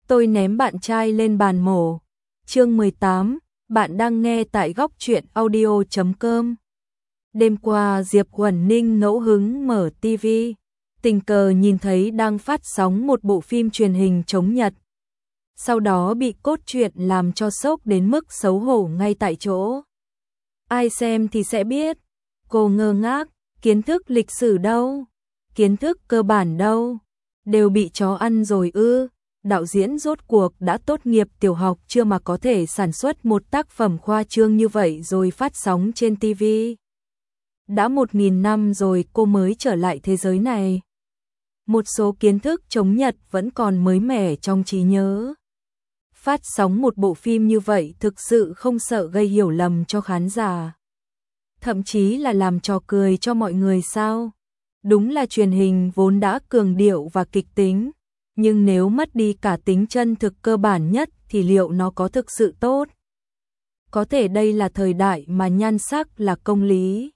Tôi ném bạn trai lên bàn mổ. Chương 18, bạn đang nghe tại góc truyện audio.com. Đêm qua Diệp Huẩn Ninh ngẫu hứng mở TV, tình cờ nhìn thấy đang phát sóng một bộ phim truyền hình chống Nhật. Sau đó bị cốt truyện làm cho sốc đến mức xấu hổ ngay tại chỗ. Ai xem thì sẽ biết. Cô ngơ ngác, kiến thức lịch sử đâu? Kiến thức cơ bản đâu? Đều bị chó ăn rồi ư? Đạo diễn rốt cuộc đã tốt nghiệp tiểu học chưa mà có thể sản xuất một tác phẩm khoa trương như vậy rồi phát sóng trên TV. Đã 1000 năm rồi cô mới trở lại thế giới này. Một số kiến thức chống Nhật vẫn còn mới mẻ trong trí nhớ. Phát sóng một bộ phim như vậy thực sự không sợ gây hiểu lầm cho khán giả. Thậm chí là làm trò cười cho mọi người sao? Đúng là truyền hình vốn đã cường điệu và kịch tính. Nhưng nếu mất đi cả tính chân thực cơ bản nhất thì liệu nó có thực sự tốt? Có thể đây là thời đại mà nhan sắc là công lý.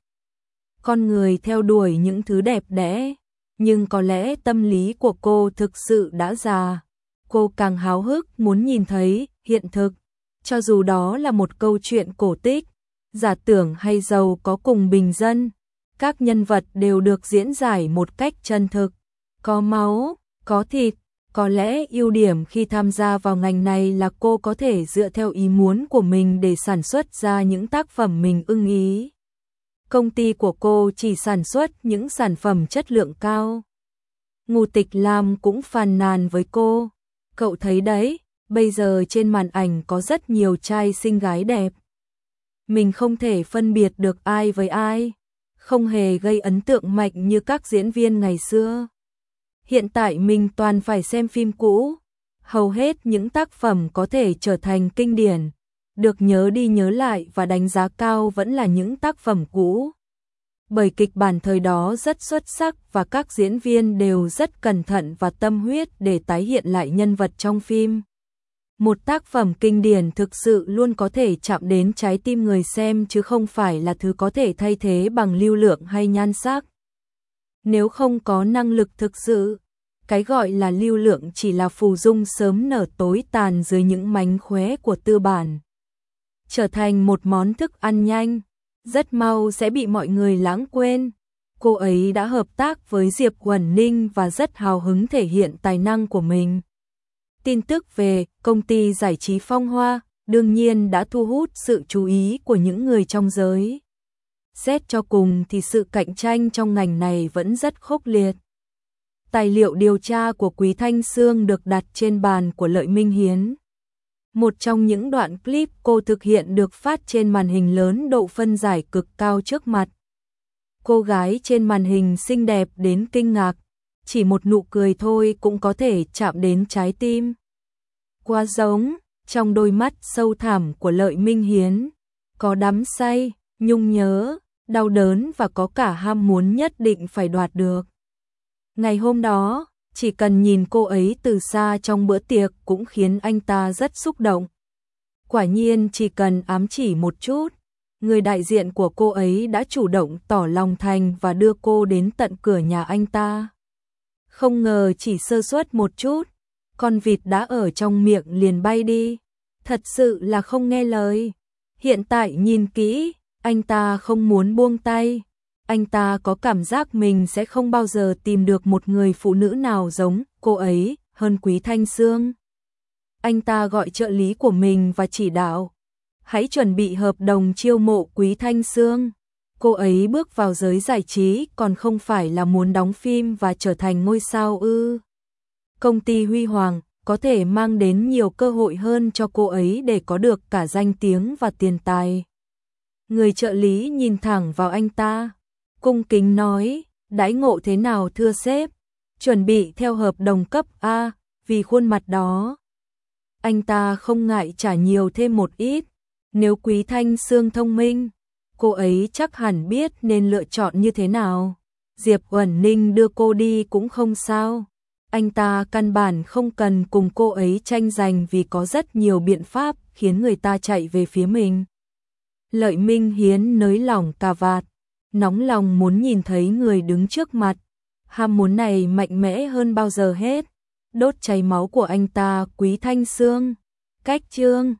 Con người theo đuổi những thứ đẹp đẽ, nhưng có lẽ tâm lý của cô thực sự đã già. Cô càng háo hức muốn nhìn thấy hiện thực, cho dù đó là một câu chuyện cổ tích, giả tưởng hay giàu có cùng bình dân. Các nhân vật đều được diễn giải một cách chân thực, có máu, có thịt. Có lẽ ưu điểm khi tham gia vào ngành này là cô có thể dựa theo ý muốn của mình để sản xuất ra những tác phẩm mình ưng ý. Công ty của cô chỉ sản xuất những sản phẩm chất lượng cao. Ngô Tịch Lam cũng phàn nàn với cô. Cậu thấy đấy, bây giờ trên màn ảnh có rất nhiều trai xinh gái đẹp. Mình không thể phân biệt được ai với ai, không hề gây ấn tượng mạnh như các diễn viên ngày xưa. Hiện tại mình toàn phải xem phim cũ, hầu hết những tác phẩm có thể trở thành kinh điển, được nhớ đi nhớ lại và đánh giá cao vẫn là những tác phẩm cũ. Bởi kịch bản thời đó rất xuất sắc và các diễn viên đều rất cẩn thận và tâm huyết để tái hiện lại nhân vật trong phim. Một tác phẩm kinh điển thực sự luôn có thể chạm đến trái tim người xem chứ không phải là thứ có thể thay thế bằng lưu lượng hay nhan sắc. Nếu không có năng lực thực sự, cái gọi là lưu lượng chỉ là phù dung sớm nở tối tàn dưới những mánh khóe của tư bản. Trở thành một món thức ăn nhanh, rất mau sẽ bị mọi người lãng quên. Cô ấy đã hợp tác với Diệp Huẩn Ninh và rất hào hứng thể hiện tài năng của mình. Tin tức về công ty giải trí Phong Hoa đương nhiên đã thu hút sự chú ý của những người trong giới. Xét cho cùng thì sự cạnh tranh trong ngành này vẫn rất khốc liệt. Tài liệu điều tra của Quý Thanh Sương được đặt trên bàn của Lợi Minh Hiến. Một trong những đoạn clip cô thực hiện được phát trên màn hình lớn độ phân giải cực cao trước mặt. Cô gái trên màn hình xinh đẹp đến kinh ngạc, chỉ một nụ cười thôi cũng có thể chạm đến trái tim. Quá giống, trong đôi mắt sâu thẳm của Lợi Minh Hiến, có đắm say, nhung nhớ, đau đớn và có cả ham muốn nhất định phải đoạt được. Ngày hôm đó, chỉ cần nhìn cô ấy từ xa trong bữa tiệc cũng khiến anh ta rất xúc động. Quả nhiên chỉ cần ám chỉ một chút, người đại diện của cô ấy đã chủ động tỏ lòng thành và đưa cô đến tận cửa nhà anh ta. Không ngờ chỉ sơ suất một chút, con vịt đã ở trong miệng liền bay đi. Thật sự là không nghe lời. Hiện tại nhìn kỹ, anh ta không muốn buông tay. Anh ta có cảm giác mình sẽ không bao giờ tìm được một người phụ nữ nào giống cô ấy hơn Quý Thanh Sương. Anh ta gọi trợ lý của mình và chỉ đạo: hãy chuẩn bị hợp đồng chiêu mộ Quý Thanh Sương. Cô ấy bước vào giới giải trí còn không phải là muốn đóng phim và trở thành ngôi sao ư? Công ty huy hoàng có thể mang đến nhiều cơ hội hơn cho cô ấy để có được cả danh tiếng và tiền tài. Người trợ lý nhìn thẳng vào anh ta, cung kính nói: đãi ngộ thế nào thưa sếp? Chuẩn bị theo hợp đồng cấp A, vì khuôn mặt đó. Anh ta không ngại trả nhiều thêm một ít. Nếu Quý Thanh Sương thông minh, cô ấy chắc hẳn biết nên lựa chọn như thế nào. Diệp Huẩn Ninh đưa cô đi cũng không sao. Anh ta căn bản không cần cùng cô ấy tranh giành vì có rất nhiều biện pháp khiến người ta chạy về phía mình. Lợi Minh Hiến nới lỏng cà vạt, nóng lòng muốn nhìn thấy người đứng trước mặt. Ham muốn này mạnh mẽ hơn bao giờ hết. đốt cháy máu của anh ta. Quý Thanh Sương, cách chương